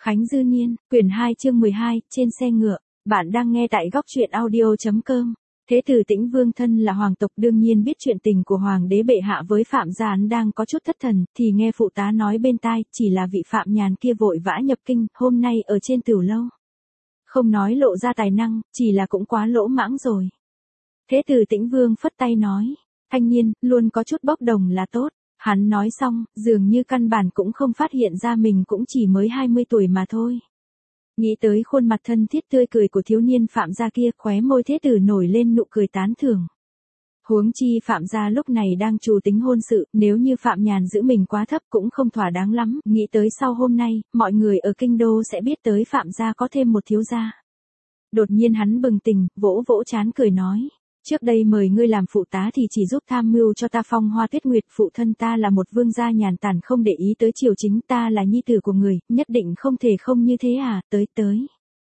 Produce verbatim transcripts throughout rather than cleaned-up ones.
Khánh Dư Niên, quyển hai chương mười hai, trên xe ngựa, bạn đang nghe tại góc truyện audio.com. Thế tử Tĩnh Vương thân là hoàng tộc đương nhiên biết chuyện tình của hoàng đế bệ hạ với Phạm gia án đang có chút thất thần, thì nghe phụ tá nói bên tai, chỉ là vị Phạm Nhàn kia vội vã nhập kinh, hôm nay ở trên Tửu lâu. Không nói lộ ra tài năng, chỉ là cũng quá lỗ mãng rồi. Thế tử Tĩnh Vương phất tay nói, thanh niên, luôn có chút bốc đồng là tốt. Hắn nói xong, dường như căn bản cũng không phát hiện ra mình cũng chỉ mới hai mươi tuổi mà thôi. Nghĩ tới khuôn mặt thân thiết tươi cười của thiếu niên Phạm gia kia, khóe môi thế tử nổi lên nụ cười tán thưởng. Huống chi Phạm gia lúc này đang trù tính hôn sự, nếu như Phạm Nhàn giữ mình quá thấp cũng không thỏa đáng lắm, nghĩ tới sau hôm nay, mọi người ở kinh đô sẽ biết tới Phạm gia có thêm một thiếu gia. Đột nhiên hắn bừng tỉnh, vỗ vỗ trán cười nói. Trước đây mời ngươi làm phụ tá thì chỉ giúp tham mưu cho ta phong hoa tuyết nguyệt, phụ thân ta là một vương gia nhàn tản không để ý tới triều chính, ta là nhi tử của người, nhất định không thể không như thế à, tới tới.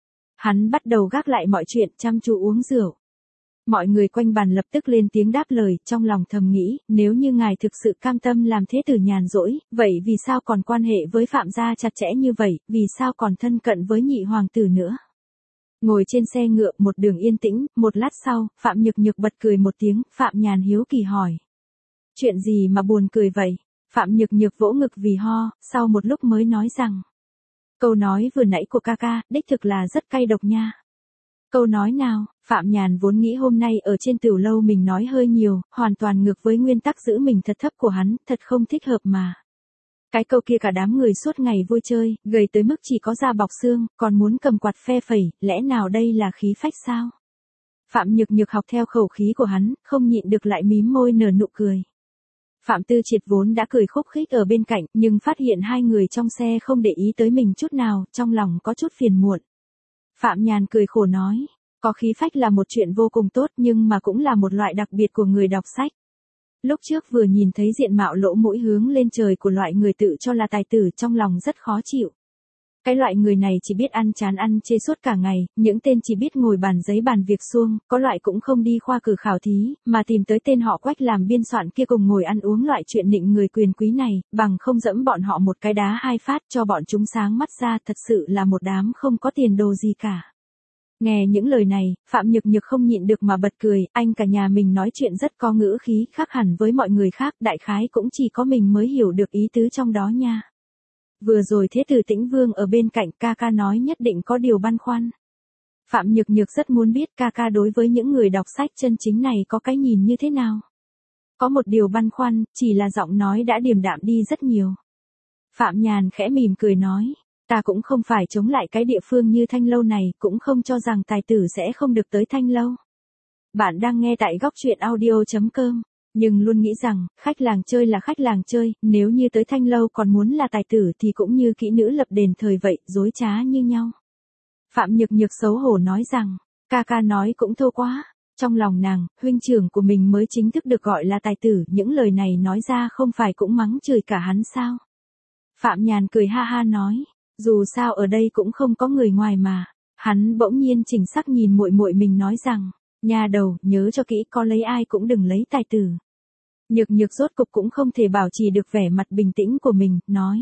Hắn bắt đầu gác lại mọi chuyện, chăm chú uống rượu. Mọi người quanh bàn lập tức lên tiếng đáp lời, trong lòng thầm nghĩ, nếu như ngài thực sự cam tâm làm thế tử nhàn rỗi, vậy vì sao còn quan hệ với Phạm gia chặt chẽ như vậy, vì sao còn thân cận với nhị hoàng tử nữa. Ngồi trên xe ngựa một đường yên tĩnh, một lát sau, Phạm Nhược Nhược bật cười một tiếng, Phạm Nhàn hiếu kỳ hỏi. Chuyện gì mà buồn cười vậy? Phạm Nhược Nhược vỗ ngực vì ho, sau một lúc mới nói rằng. Câu nói vừa nãy của ca ca, đích thực là rất cay độc nha. Câu nói nào? Phạm Nhàn vốn nghĩ hôm nay ở trên Tửu lâu mình nói hơi nhiều, hoàn toàn ngược với nguyên tắc giữ mình thật thấp của hắn, thật không thích hợp mà. Cái câu kia cả đám người suốt ngày vui chơi, gầy tới mức chỉ có da bọc xương, còn muốn cầm quạt phe phẩy, lẽ nào đây là khí phách sao? Phạm Nhược Nhược học theo khẩu khí của hắn, không nhịn được lại mím môi nở nụ cười. Phạm Tư Triệt vốn đã cười khúc khích ở bên cạnh, nhưng phát hiện hai người trong xe không để ý tới mình chút nào, trong lòng có chút phiền muộn. Phạm Nhàn cười khổ nói, có khí phách là một chuyện vô cùng tốt nhưng mà cũng là một loại đặc biệt của người đọc sách. Lúc trước vừa nhìn thấy diện mạo lỗ mũi hướng lên trời của loại người tự cho là tài tử, trong lòng rất khó chịu. Cái loại người này chỉ biết ăn chán ăn chê suốt cả ngày, những tên chỉ biết ngồi bàn giấy bàn việc suông, có loại cũng không đi khoa cử khảo thí, mà tìm tới tên họ Quách làm biên soạn kia cùng ngồi ăn uống loại chuyện nịnh người quyền quý này, bằng không dẫm bọn họ một cái đá hai phát cho bọn chúng sáng mắt ra, thật sự là một đám không có tiền đồ gì cả. Nghe những lời này, Phạm Nhược Nhược không nhịn được mà bật cười, anh cả nhà mình nói chuyện rất có ngữ khí, khác hẳn với mọi người khác, đại khái cũng chỉ có mình mới hiểu được ý tứ trong đó nha. Vừa rồi thế tử Tĩnh Vương ở bên cạnh, ca ca nói nhất định có điều băn khoăn. Phạm Nhược Nhược rất muốn biết ca ca đối với những người đọc sách chân chính này có cái nhìn như thế nào. Có một điều băn khoăn, chỉ là giọng nói đã điềm đạm đi rất nhiều. Phạm Nhàn khẽ mỉm cười nói. Ta cũng không phải chống lại cái địa phương như Thanh Lâu này, cũng không cho rằng tài tử sẽ không được tới Thanh Lâu. Bạn đang nghe tại góc truyện audio.com, nhưng luôn nghĩ rằng, khách làng chơi là khách làng chơi, nếu như tới Thanh Lâu còn muốn là tài tử thì cũng như kỹ nữ lập đền thời vậy, dối trá như nhau. Phạm Nhược Nhược xấu hổ nói rằng, ca ca nói cũng thô quá, trong lòng nàng, huynh trưởng của mình mới chính thức được gọi là tài tử, những lời này nói ra không phải cũng mắng chửi cả hắn sao. Phạm Nhàn cười ha ha nói. Dù sao ở đây cũng không có người ngoài mà. Hắn bỗng nhiên chỉnh sắc nhìn muội muội mình nói rằng, nha đầu, nhớ cho kỹ, có lấy ai cũng đừng lấy tài tử. Nhược Nhược rốt cục cũng không thể bảo trì được vẻ mặt bình tĩnh của mình, nói.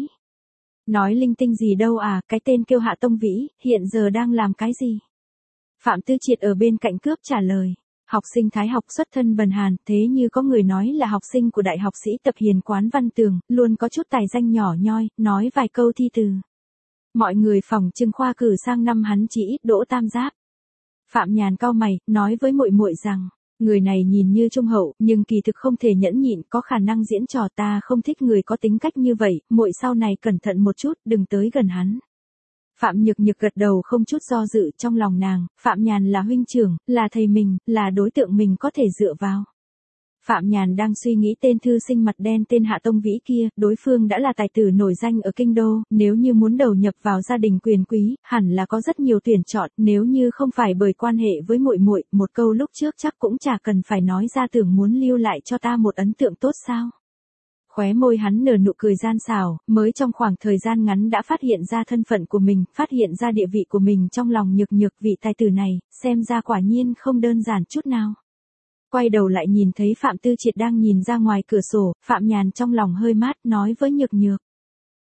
Nói linh tinh gì đâu à, cái tên kêu Hạ Tông Vĩ, hiện giờ đang làm cái gì? Phạm Tư Triệt ở bên cạnh cướp trả lời. Học sinh Thái học xuất thân bần hàn, thế như có người nói là học sinh của Đại học Sĩ Tập Hiền Quán Văn Tường, luôn có chút tài danh nhỏ nhoi, nói vài câu thi từ. Mọi người phòng trưng khoa cử sang năm hắn chỉ ít đỗ tam giáp. Phạm Nhàn cau mày, nói với muội muội rằng, người này nhìn như trung hậu, nhưng kỳ thực không thể nhẫn nhịn, có khả năng diễn trò, ta không thích người có tính cách như vậy, muội sau này cẩn thận một chút, đừng tới gần hắn. Phạm Nhược Nhược gật đầu không chút do dự, trong lòng nàng, Phạm Nhàn là huynh trưởng, là thầy mình, là đối tượng mình có thể dựa vào. Phạm Nhàn đang suy nghĩ tên thư sinh mặt đen tên Hạ Tông Vĩ kia, đối phương đã là tài tử nổi danh ở kinh đô, nếu như muốn đầu nhập vào gia đình quyền quý, hẳn là có rất nhiều tuyển chọn, nếu như không phải bởi quan hệ với muội muội, một câu lúc trước chắc cũng chả cần phải nói ra, tưởng muốn lưu lại cho ta một ấn tượng tốt sao. Khóe môi hắn nở nụ cười gian xảo, mới trong khoảng thời gian ngắn đã phát hiện ra thân phận của mình, phát hiện ra địa vị của mình trong lòng Nhược Nhược, vị tài tử này, xem ra quả nhiên không đơn giản chút nào. Quay đầu lại nhìn thấy Phạm Tư Triệt đang nhìn ra ngoài cửa sổ, Phạm Nhàn trong lòng hơi mát, nói với Nhược Nhược.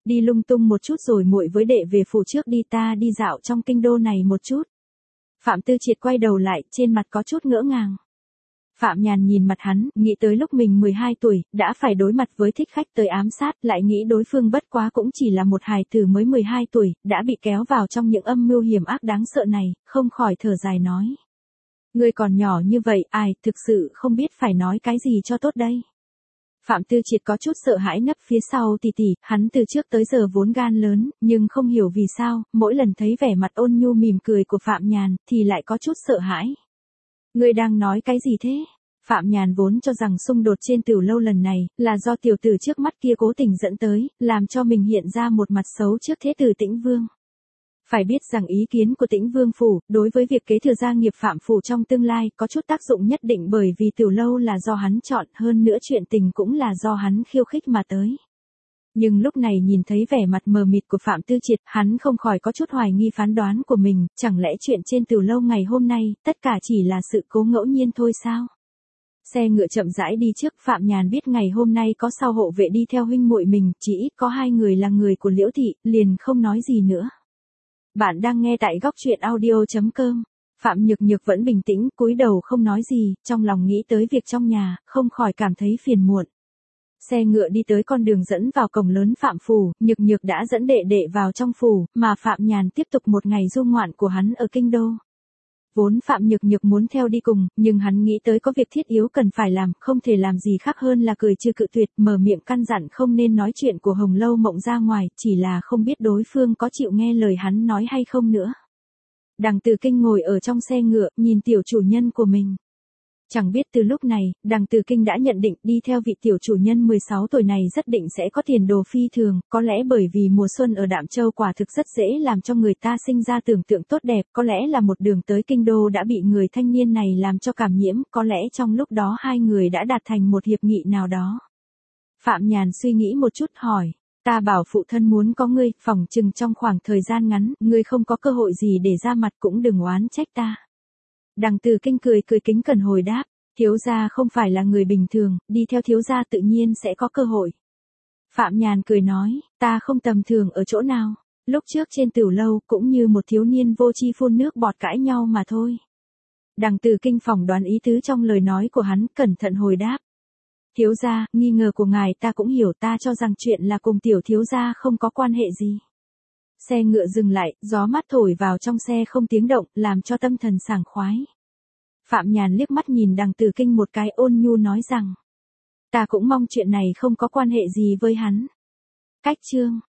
Đi lung tung một chút rồi muội với đệ về phủ trước đi, ta đi dạo trong kinh đô này một chút. Phạm Tư Triệt quay đầu lại, trên mặt có chút ngỡ ngàng. Phạm Nhàn nhìn mặt hắn, nghĩ tới lúc mình mười hai tuổi, đã phải đối mặt với thích khách tới ám sát, lại nghĩ đối phương bất quá cũng chỉ là một hài tử mới mười hai tuổi, đã bị kéo vào trong những âm mưu hiểm ác đáng sợ này, không khỏi thở dài nói. Ngươi còn nhỏ như vậy, ai, thực sự không biết phải nói cái gì cho tốt đây. Phạm Tư Triệt có chút sợ hãi nấp phía sau tỷ tỷ, hắn từ trước tới giờ vốn gan lớn, nhưng không hiểu vì sao, mỗi lần thấy vẻ mặt ôn nhu mỉm cười của Phạm Nhàn, thì lại có chút sợ hãi. Ngươi đang nói cái gì thế? Phạm Nhàn vốn cho rằng xung đột trên Tiểu Lâu lần này, là do tiểu tử trước mắt kia cố tình dẫn tới, làm cho mình hiện ra một mặt xấu trước thế tử Tĩnh Vương. Phải biết rằng ý kiến của Tĩnh Vương phủ, đối với việc kế thừa gia nghiệp Phạm phủ trong tương lai, có chút tác dụng nhất định, bởi vì Tiểu Lâu là do hắn chọn, hơn nữa chuyện tình cũng là do hắn khiêu khích mà tới. Nhưng lúc này nhìn thấy vẻ mặt mờ mịt của Phạm Tư Triệt, hắn không khỏi có chút hoài nghi phán đoán của mình, chẳng lẽ chuyện trên Tiểu Lâu ngày hôm nay, tất cả chỉ là sự cố ngẫu nhiên thôi sao? Xe ngựa chậm rãi đi trước, Phạm Nhàn biết ngày hôm nay có sao hộ vệ đi theo huynh muội mình, chỉ ít có hai người là người của Liễu thị, liền không nói gì nữa. Bạn đang nghe tại góc truyện audio chấm com. Phạm Nhược Nhược vẫn bình tĩnh, cúi đầu không nói gì, trong lòng nghĩ tới việc trong nhà, không khỏi cảm thấy phiền muộn. Xe ngựa đi tới con đường dẫn vào cổng lớn Phạm phủ, Nhược Nhược đã dẫn đệ đệ vào trong phủ, mà Phạm Nhàn tiếp tục một ngày du ngoạn của hắn ở kinh đô. Vốn Phạm Nhược Nhược muốn theo đi cùng, nhưng hắn nghĩ tới có việc thiết yếu cần phải làm, không thể làm gì khác hơn là cười trừ cự tuyệt, mở miệng căn dặn không nên nói chuyện của Hồng Lâu Mộng ra ngoài, chỉ là không biết đối phương có chịu nghe lời hắn nói hay không nữa. Đằng Từ Kinh ngồi ở trong xe ngựa, nhìn tiểu chủ nhân của mình. Chẳng biết từ lúc này, Đằng Từ Kinh đã nhận định đi theo vị tiểu chủ nhân mười sáu tuổi này rất định sẽ có tiền đồ phi thường, có lẽ bởi vì mùa xuân ở Đạm Châu quả thực rất dễ làm cho người ta sinh ra tưởng tượng tốt đẹp, có lẽ là một đường tới kinh đô đã bị người thanh niên này làm cho cảm nhiễm, có lẽ trong lúc đó hai người đã đạt thành một hiệp nghị nào đó. Phạm Nhàn suy nghĩ một chút hỏi, ta bảo phụ thân muốn có ngươi, phỏng chừng trong khoảng thời gian ngắn, ngươi không có cơ hội gì để ra mặt, cũng đừng oán trách ta. Đằng Từ Kinh cười cười kính cẩn hồi đáp, thiếu gia không phải là người bình thường, đi theo thiếu gia tự nhiên sẽ có cơ hội. Phạm Nhàn cười nói, ta không tầm thường ở chỗ nào, lúc trước trên Tiểu Lâu cũng như một thiếu niên vô tri phun nước bọt cãi nhau mà thôi. Đằng Từ Kinh phỏng đoán ý tứ trong lời nói của hắn, cẩn thận hồi đáp. Thiếu gia, nghi ngờ của ngài ta cũng hiểu, ta cho rằng chuyện là cùng tiểu thiếu gia không có quan hệ gì. Xe ngựa dừng lại, gió mát thổi vào trong xe không tiếng động, làm cho tâm thần sảng khoái. Phạm Nhàn liếc mắt nhìn Đằng Từ Kinh một cái, ôn nhu nói rằng, ta cũng mong chuyện này không có quan hệ gì với hắn. Cách chương